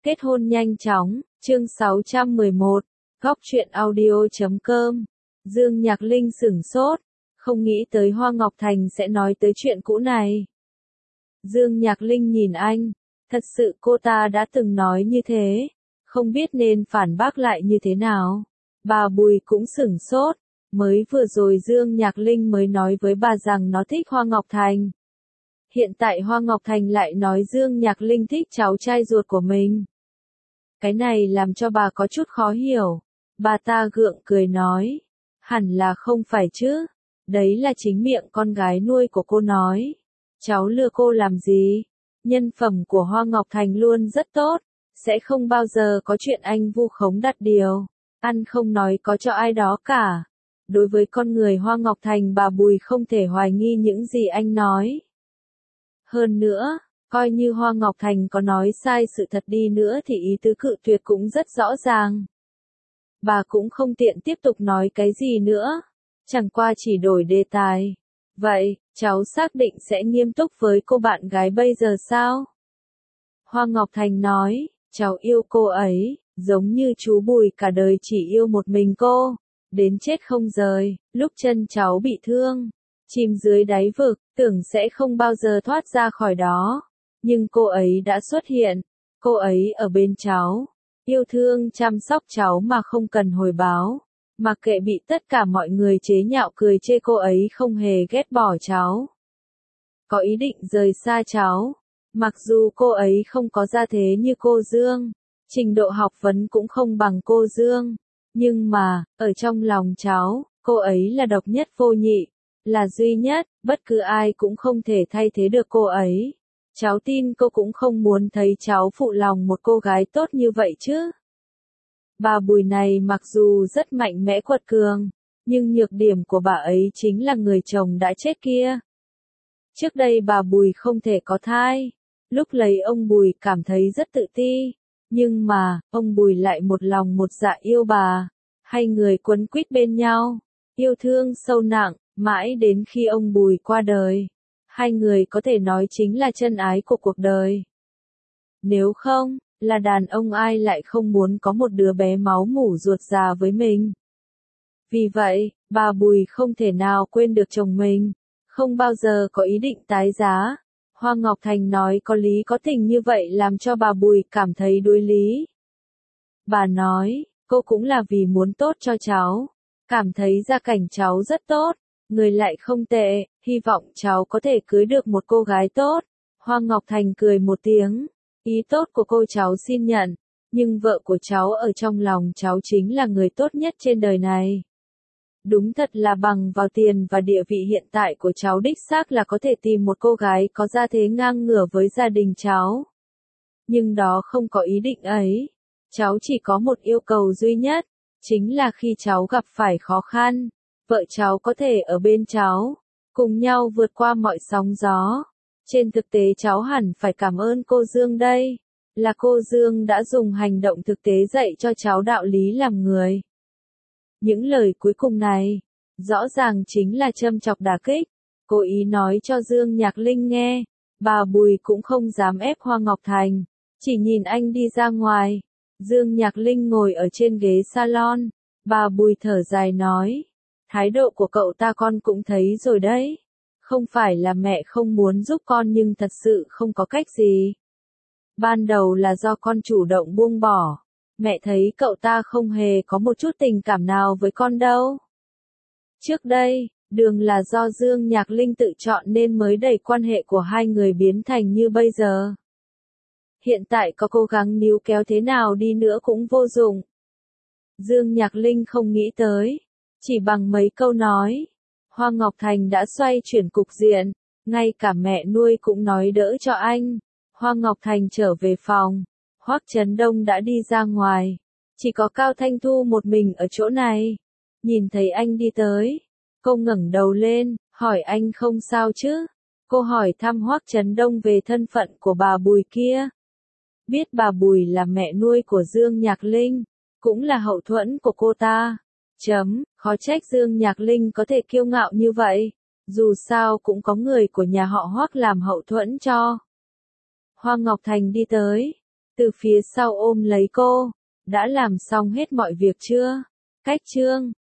Kết hôn nhanh chóng, chương 611, góc truyện audio.com. Dương Nhạc Linh sửng sốt, không nghĩ tới Hoa Ngọc Thành sẽ nói tới chuyện cũ này. Dương Nhạc Linh nhìn anh, thật sự cô ta đã từng nói như thế, không biết nên phản bác lại như thế nào. Bà Bùi cũng sửng sốt, mới vừa rồi Dương Nhạc Linh mới nói với bà rằng nó thích Hoa Ngọc Thành. Hiện tại Hoa Ngọc Thành lại nói Dương Nhạc Linh thích cháu trai ruột của mình. Cái này làm cho bà có chút khó hiểu. Bà ta gượng cười nói, hẳn là không phải chứ, đấy là chính miệng con gái nuôi của cô nói. Cháu lừa cô làm gì? Nhân phẩm của Hoa Ngọc Thành luôn rất tốt, sẽ không bao giờ có chuyện anh vu khống đặt điều, ăn không nói có cho ai đó cả. Đối với con người Hoa Ngọc Thành, bà Bùi không thể hoài nghi những gì anh nói. Hơn nữa, coi như Hoa Ngọc Thành có nói sai sự thật đi nữa thì ý tứ cự tuyệt cũng rất rõ ràng. Bà cũng không tiện tiếp tục nói cái gì nữa, chẳng qua chỉ đổi đề tài. Vậy, cháu xác định sẽ nghiêm túc với cô bạn gái bây giờ sao? Hoa Ngọc Thành nói, cháu yêu cô ấy, giống như chú Bùi cả đời chỉ yêu một mình cô, đến chết không rời. Lúc chân cháu bị thương, chìm dưới đáy vực, tưởng sẽ không bao giờ thoát ra khỏi đó. Nhưng cô ấy đã xuất hiện, cô ấy ở bên cháu, yêu thương chăm sóc cháu mà không cần hồi báo. Mặc kệ bị tất cả mọi người chế nhạo cười chê, cô ấy không hề ghét bỏ cháu. Có ý định rời xa cháu. Mặc dù cô ấy không có gia thế như cô Dương, trình độ học vấn cũng không bằng cô Dương, nhưng mà, ở trong lòng cháu, cô ấy là độc nhất vô nhị, là duy nhất, bất cứ ai cũng không thể thay thế được cô ấy. Cháu tin cô cũng không muốn thấy cháu phụ lòng một cô gái tốt như vậy chứ. Bà Bùi này mặc dù rất mạnh mẽ quật cường, nhưng nhược điểm của bà ấy chính là người chồng đã chết kia. Trước đây bà Bùi không thể có thai, lúc lấy ông Bùi cảm thấy rất tự ti, nhưng mà, ông Bùi lại một lòng một dạ yêu bà, hai người quấn quýt bên nhau, yêu thương sâu nặng, mãi đến khi ông Bùi qua đời. Hai người có thể nói chính là chân ái của cuộc đời. Nếu không, là đàn ông ai lại không muốn có một đứa bé máu mủ ruột già với mình. Vì vậy, bà Bùi không thể nào quên được chồng mình, không bao giờ có ý định tái giá. Hoa Ngọc Thành nói có lý có tình như vậy làm cho bà Bùi cảm thấy đối lý. Bà nói, cô cũng là vì muốn tốt cho cháu, cảm thấy gia cảnh cháu rất tốt, người lại không tệ, hy vọng cháu có thể cưới được một cô gái tốt. Hoa Ngọc Thành cười một tiếng, ý tốt của cô cháu xin nhận, nhưng vợ của cháu ở trong lòng cháu chính là người tốt nhất trên đời này. Đúng thật là bằng vào tiền và địa vị hiện tại của cháu đích xác là có thể tìm một cô gái có gia thế ngang ngửa với gia đình cháu. Nhưng đó không có ý định ấy. Cháu chỉ có một yêu cầu duy nhất, chính là khi cháu gặp phải khó khăn, vợ cháu có thể ở bên cháu, cùng nhau vượt qua mọi sóng gió. Trên thực tế cháu hẳn phải cảm ơn cô Dương đây, là cô Dương đã dùng hành động thực tế dạy cho cháu đạo lý làm người. Những lời cuối cùng này, rõ ràng chính là châm chọc đả kích, cố ý nói cho Dương Nhạc Linh nghe. Bà Bùi cũng không dám ép Hoa Ngọc Thành, chỉ nhìn anh đi ra ngoài. Dương Nhạc Linh ngồi ở trên ghế salon, bà Bùi thở dài nói, thái độ của cậu ta con cũng thấy rồi đấy. Không phải là mẹ không muốn giúp con nhưng thật sự không có cách gì. Ban đầu là do con chủ động buông bỏ. Mẹ thấy cậu ta không hề có một chút tình cảm nào với con đâu. Trước đây, đường là do Dương Nhạc Linh tự chọn nên mới đẩy quan hệ của hai người biến thành như bây giờ. Hiện tại có cố gắng níu kéo thế nào đi nữa cũng vô dụng. Dương Nhạc Linh không nghĩ tới, chỉ bằng mấy câu nói, Hoa Ngọc Thành đã xoay chuyển cục diện, ngay cả mẹ nuôi cũng nói đỡ cho anh. Hoa Ngọc Thành trở về phòng, Hoắc Chấn Đông đã đi ra ngoài, chỉ có Cao Thanh Thu một mình ở chỗ này. Nhìn thấy anh đi tới, cô ngẩng đầu lên, hỏi anh không sao chứ? Cô hỏi thăm Hoắc Chấn Đông về thân phận của bà Bùi kia. Biết bà Bùi là mẹ nuôi của Dương Nhạc Linh, cũng là hậu thuẫn của cô ta. Khó trách Dương Nhạc Linh có thể kiêu ngạo như vậy, dù sao cũng có người của nhà họ Hoắc làm hậu thuẫn cho. Hoa Ngọc Thành đi tới, từ phía sau ôm lấy cô. Đã làm xong hết mọi việc chưa? Cách chương